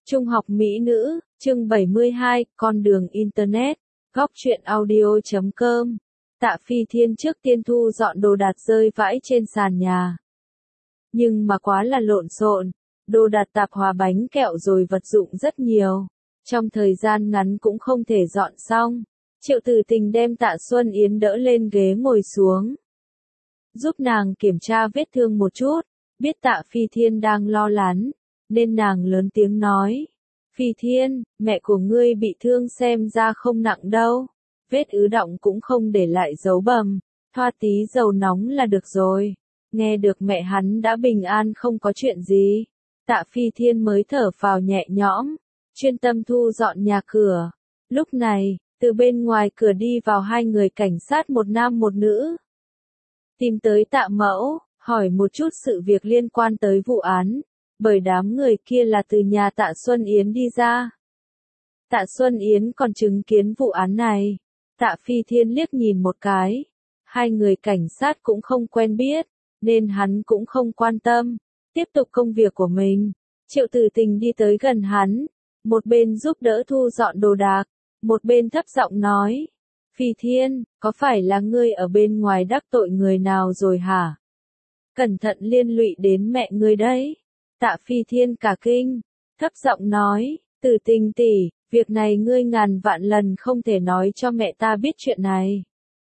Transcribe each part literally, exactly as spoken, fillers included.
Trung học mỹ nữ, chương bảy mươi hai, con đường Internet, góc truyện audio chấm com. Tạ Phi Thiên trước tiên thu dọn đồ đạc rơi vãi trên sàn nhà. Nhưng mà quá là lộn xộn, đồ đạc tạp hóa bánh kẹo rồi vật dụng rất nhiều. Trong thời gian ngắn cũng không thể dọn xong. Triệu Tử Tình đem Tạ Xuân Yến đỡ lên ghế ngồi xuống. Giúp nàng kiểm tra vết thương một chút, biết Tạ Phi Thiên đang lo lắng, nên nàng lớn tiếng nói. Phi Thiên, mẹ của ngươi bị thương xem ra không nặng đâu. Vết ứ động cũng không để lại dấu bầm, thoa tí dầu nóng là được rồi. Nghe được mẹ hắn đã bình an không có chuyện gì. Tạ Phi Thiên mới thở phào nhẹ nhõm, chuyên tâm thu dọn nhà cửa. Lúc này, từ bên ngoài cửa đi vào hai người cảnh sát một nam một nữ. Tìm tới Tạ Mẫu, hỏi một chút sự việc liên quan tới vụ án, bởi đám người kia là từ nhà Tạ Xuân Yến đi ra. Tạ Xuân Yến còn chứng kiến vụ án này. Tạ Phi Thiên liếc nhìn một cái. Hai người cảnh sát cũng không quen biết, nên hắn cũng không quan tâm. Tiếp tục công việc của mình. Triệu Tử Tình đi tới gần hắn, một bên giúp đỡ thu dọn đồ đạc, một bên thấp giọng nói. Phi Thiên, có phải là ngươi ở bên ngoài đắc tội người nào rồi hả? Cẩn thận liên lụy đến mẹ ngươi đấy. Tạ Phi Thiên cả kinh, thấp giọng nói, Tử Tình tỷ, việc này ngươi ngàn vạn lần không thể nói cho mẹ ta biết chuyện này.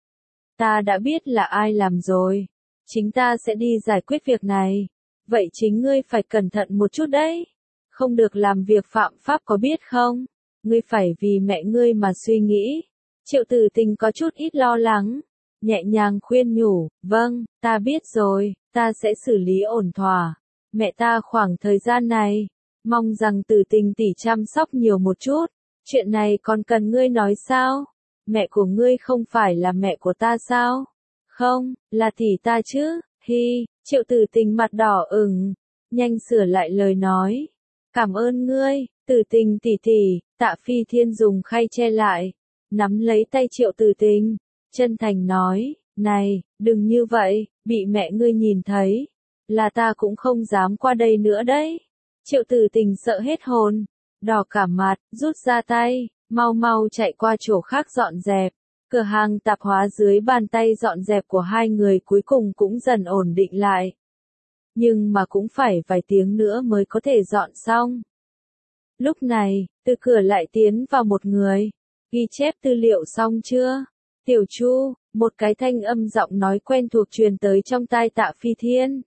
Ta đã biết là ai làm rồi, chính ta sẽ đi giải quyết việc này, vậy chính ngươi phải cẩn thận một chút đấy, không được làm việc phạm pháp có biết không, ngươi phải vì mẹ ngươi mà suy nghĩ. Triệu Tử Tình có chút ít lo lắng, nhẹ nhàng khuyên nhủ, vâng, ta biết rồi, ta sẽ xử lý ổn thỏa. Mẹ ta khoảng thời gian này, mong rằng Tử Tình tỷ chăm sóc nhiều một chút, chuyện này còn cần ngươi nói sao? Mẹ của ngươi không phải là mẹ của ta sao? Không, là tỷ ta chứ, hi, Triệu Tử Tình mặt đỏ ửng, nhanh sửa lại lời nói. Cảm ơn ngươi, Tử Tình tỷ tỷ. Tạ Phi Thiên dùng khay che lại, nắm lấy tay Triệu Tử Tình, chân thành nói, này, đừng như vậy, bị mẹ ngươi nhìn thấy, là ta cũng không dám qua đây nữa đấy. Triệu Tử Tình sợ hết hồn, đỏ cả mặt, rút ra tay, mau mau chạy qua chỗ khác dọn dẹp. Cửa hàng tạp hóa dưới bàn tay dọn dẹp của hai người cuối cùng cũng dần ổn định lại. Nhưng mà cũng phải vài tiếng nữa mới có thể dọn xong. Lúc này, từ cửa lại tiến vào một người. Ghi chép tư liệu xong chưa? Tiểu Chu, một cái thanh âm giọng nói quen thuộc truyền tới trong tai Tạ Phi Thiên.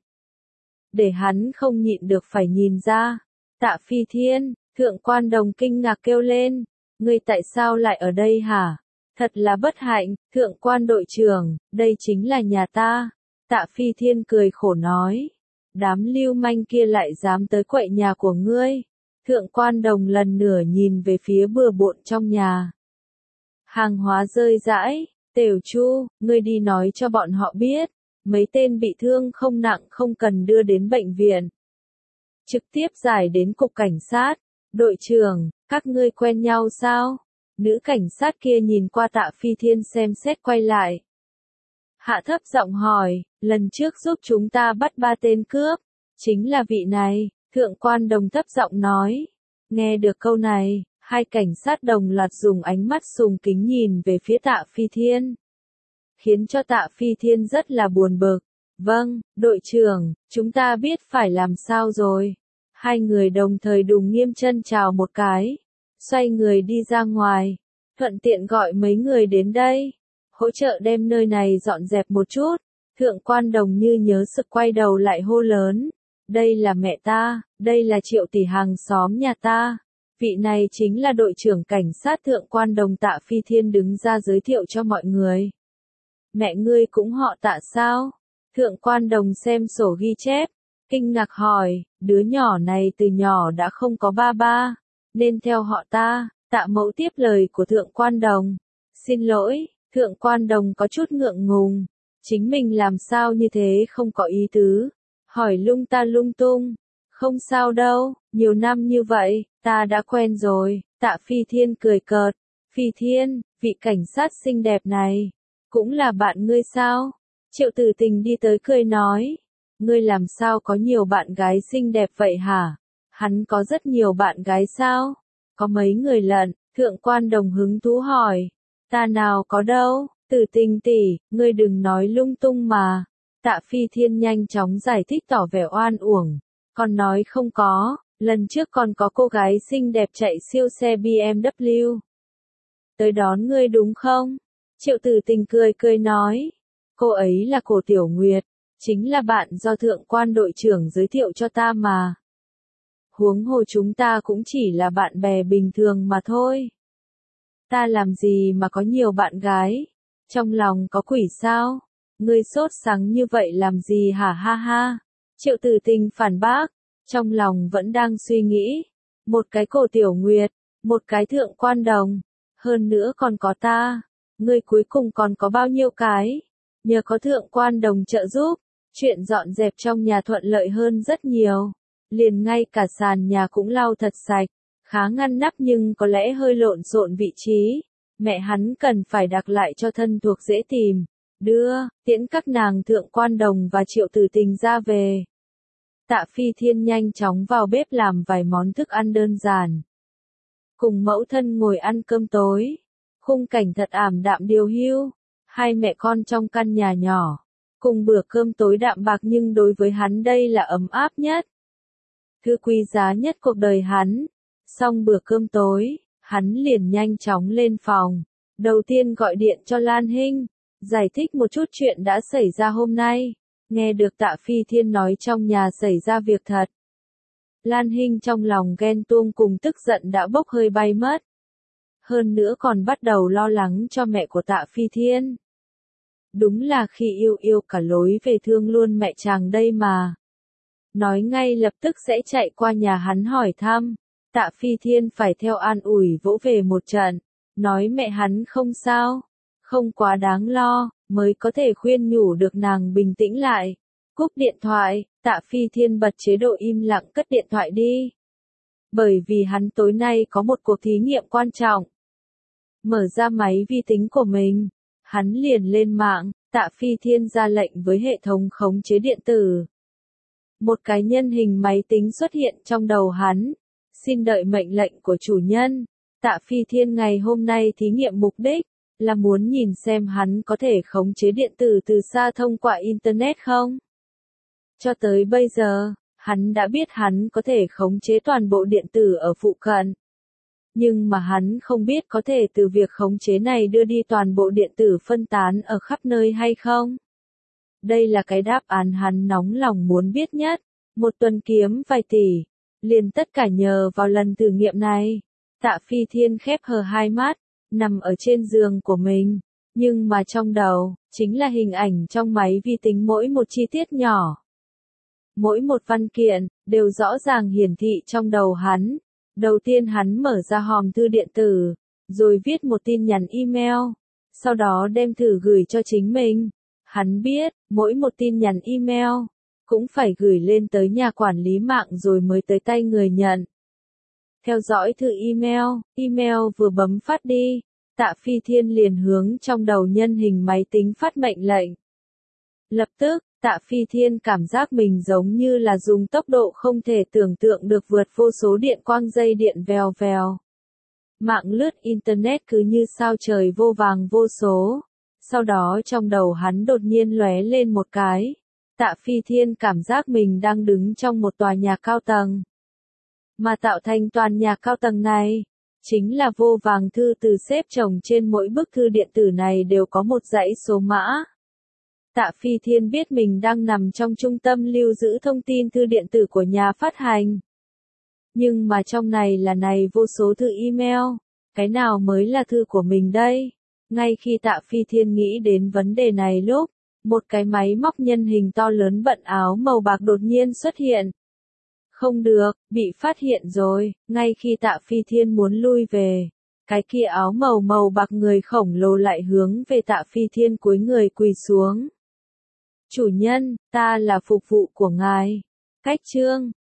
Để hắn không nhịn được phải nhìn ra. Tạ Phi Thiên, Thượng Quan Đồng kinh ngạc kêu lên. Ngươi tại sao lại ở đây hả? Thật là bất hạnh, Thượng Quan đội trưởng, đây chính là nhà ta. Tạ Phi Thiên cười khổ nói. Đám lưu manh kia lại dám tới quậy nhà của ngươi. Thượng Quan Đồng lần nửa nhìn về phía bừa bộn trong nhà. Hàng hóa rơi rãi, Tiểu Chu, ngươi đi nói cho bọn họ biết, mấy tên bị thương không nặng không cần đưa đến bệnh viện. Trực tiếp giải đến cục cảnh sát. Đội trưởng, các ngươi quen nhau sao? Nữ cảnh sát kia nhìn qua Tạ Phi Thiên xem xét quay lại. Hạ thấp giọng hỏi, lần trước giúp chúng ta bắt ba tên cướp, chính là vị này. Thượng Quan Đồng thấp giọng nói. Nghe được câu này, hai cảnh sát đồng loạt dùng ánh mắt sùng kính nhìn về phía Tạ Phi Thiên. Khiến cho Tạ Phi Thiên rất là buồn bực. Vâng, đội trưởng, chúng ta biết phải làm sao rồi. Hai người đồng thời đùng nghiêm chân chào một cái. Xoay người đi ra ngoài. Thuận tiện gọi mấy người đến đây. Hỗ trợ đem nơi này dọn dẹp một chút. Thượng Quan Đồng như nhớ sự quay đầu lại hô lớn. Đây là mẹ ta, đây là Triệu tỷ hàng xóm nhà ta. Vị này chính là đội trưởng cảnh sát Thượng Quan Đồng. Tạ Phi Thiên đứng ra giới thiệu cho mọi người. Mẹ ngươi cũng họ Tạ sao? Thượng Quan Đồng xem sổ ghi chép, kinh ngạc hỏi, đứa nhỏ này từ nhỏ đã không có ba ba, nên theo họ ta. Tạ Mẫu tiếp lời của Thượng Quan Đồng. Xin lỗi, Thượng Quan Đồng có chút ngượng ngùng, chính mình làm sao như thế không có ý tứ, hỏi lung ta lung tung. Không sao đâu, nhiều năm như vậy, ta đã quen rồi. Tạ Phi Thiên cười cợt. Phi Thiên, vị cảnh sát xinh đẹp này, cũng là bạn ngươi sao? Triệu Tử Tình đi tới cười nói. Ngươi làm sao có nhiều bạn gái xinh đẹp vậy hả? Hắn có rất nhiều bạn gái sao? Có mấy người lận, thượng quan đồng hứng thú hỏi. Ta nào có đâu, Tử Tình tỷ, ngươi đừng nói lung tung mà. Tạ Phi Thiên nhanh chóng giải thích tỏ vẻ oan uổng. Còn nói không có, lần trước còn có cô gái xinh đẹp chạy siêu xe bê em vê tới đón ngươi đúng không? Triệu Tử Tình cười cười nói. Cô ấy là Cổ Tiểu Nguyệt, chính là bạn do thượng quan đội trưởng giới thiệu cho ta mà. Huống hồ chúng ta cũng chỉ là bạn bè bình thường mà thôi. Ta làm gì mà có nhiều bạn gái? Trong lòng có quỷ sao? Ngươi sốt sắng như vậy làm gì hả ha ha? Triệu Tử Tình phản bác, trong lòng vẫn đang suy nghĩ. Một cái Cổ Tiểu Nguyệt, một cái thượng quan đồng, hơn nữa còn có ta. Ngươi cuối cùng còn có bao nhiêu cái? Nhờ có thượng quan đồng trợ giúp, chuyện dọn dẹp trong nhà thuận lợi hơn rất nhiều. Liền ngay cả sàn nhà cũng lau thật sạch, khá ngăn nắp nhưng có lẽ hơi lộn xộn vị trí. Mẹ hắn cần phải đặt lại cho thân thuộc dễ tìm. Đưa, tiễn các nàng thượng quan đồng và Triệu Tử Tình ra về. Tạ Phi Thiên nhanh chóng vào bếp làm vài món thức ăn đơn giản. Cùng mẫu thân ngồi ăn cơm tối. Khung cảnh thật ảm đạm điều hưu. Hai mẹ con trong căn nhà nhỏ. Cùng bữa cơm tối đạm bạc nhưng đối với hắn đây là ấm áp nhất. Thứ quý giá nhất cuộc đời hắn. Xong bữa cơm tối, hắn liền nhanh chóng lên phòng. Đầu tiên gọi điện cho Lan Hinh, giải thích một chút chuyện đã xảy ra hôm nay. Nghe được Tạ Phi Thiên nói trong nhà xảy ra việc thật. Lan Hinh trong lòng ghen tuông cùng tức giận đã bốc hơi bay mất. Hơn nữa còn bắt đầu lo lắng cho mẹ của Tạ Phi Thiên. Đúng là khi yêu yêu cả lối về thương luôn mẹ chàng đây mà. Nói ngay lập tức sẽ chạy qua nhà hắn hỏi thăm. Tạ Phi Thiên phải theo an ủi vỗ về một trận. Nói mẹ hắn không sao. Không quá đáng lo, mới có thể khuyên nhủ được nàng bình tĩnh lại. Cúp điện thoại, Tạ Phi Thiên bật chế độ im lặng cất điện thoại đi. Bởi vì hắn tối nay có một cuộc thí nghiệm quan trọng. Mở ra máy vi tính của mình, hắn liền lên mạng, Tạ Phi Thiên ra lệnh với hệ thống khống chế điện tử. Một cái nhân hình máy tính xuất hiện trong đầu hắn. Xin đợi mệnh lệnh của chủ nhân. Tạ Phi Thiên ngày hôm nay thí nghiệm mục đích là muốn nhìn xem hắn có thể khống chế điện tử từ xa thông qua Internet không. Cho tới bây giờ, hắn đã biết hắn có thể khống chế toàn bộ điện tử ở phụ cận. Nhưng mà hắn không biết có thể từ việc khống chế này đưa đi toàn bộ điện tử phân tán ở khắp nơi hay không. Đây là cái đáp án hắn nóng lòng muốn biết nhất. Một tuần kiếm vài tỷ. Liền tất cả nhờ vào lần thử nghiệm này. Tạ Phi Thiên khép hờ hai mắt, nằm ở trên giường của mình. Nhưng mà trong đầu, chính là hình ảnh trong máy vi tính mỗi một chi tiết nhỏ. Mỗi một văn kiện, đều rõ ràng hiển thị trong đầu hắn. Đầu tiên hắn mở ra hòm thư điện tử, rồi viết một tin nhắn email. Sau đó đem thử gửi cho chính mình. Hắn biết, mỗi một tin nhắn email cũng phải gửi lên tới nhà quản lý mạng rồi mới tới tay người nhận. Theo dõi thư email, email vừa bấm phát đi, Tạ Phi Thiên liền hướng trong đầu nhân hình máy tính phát mệnh lệnh. Lập tức, Tạ Phi Thiên cảm giác mình giống như là dùng tốc độ không thể tưởng tượng được vượt vô số điện quang dây điện vèo vèo. Mạng lướt Internet cứ như sao trời vô vàng vô số. Sau đó trong đầu hắn đột nhiên lóe lên một cái. Tạ Phi Thiên cảm giác mình đang đứng trong một tòa nhà cao tầng. Mà tạo thành toàn nhà cao tầng này, chính là vô vàng thư từ xếp chồng trên mỗi bức thư điện tử này đều có một dãy số mã. Tạ Phi Thiên biết mình đang nằm trong trung tâm lưu giữ thông tin thư điện tử của nhà phát hành. Nhưng mà trong này là này vô số thư email, cái nào mới là thư của mình đây? Ngay khi Tạ Phi Thiên nghĩ đến vấn đề này lúc, một cái máy móc nhân hình to lớn bận áo màu bạc đột nhiên xuất hiện. Không được, bị phát hiện rồi, ngay khi Tạ Phi Thiên muốn lui về. Cái kia áo màu màu bạc người khổng lồ lại hướng về Tạ Phi Thiên cúi người quỳ xuống. Chủ nhân, ta là phục vụ của ngài. Cách chương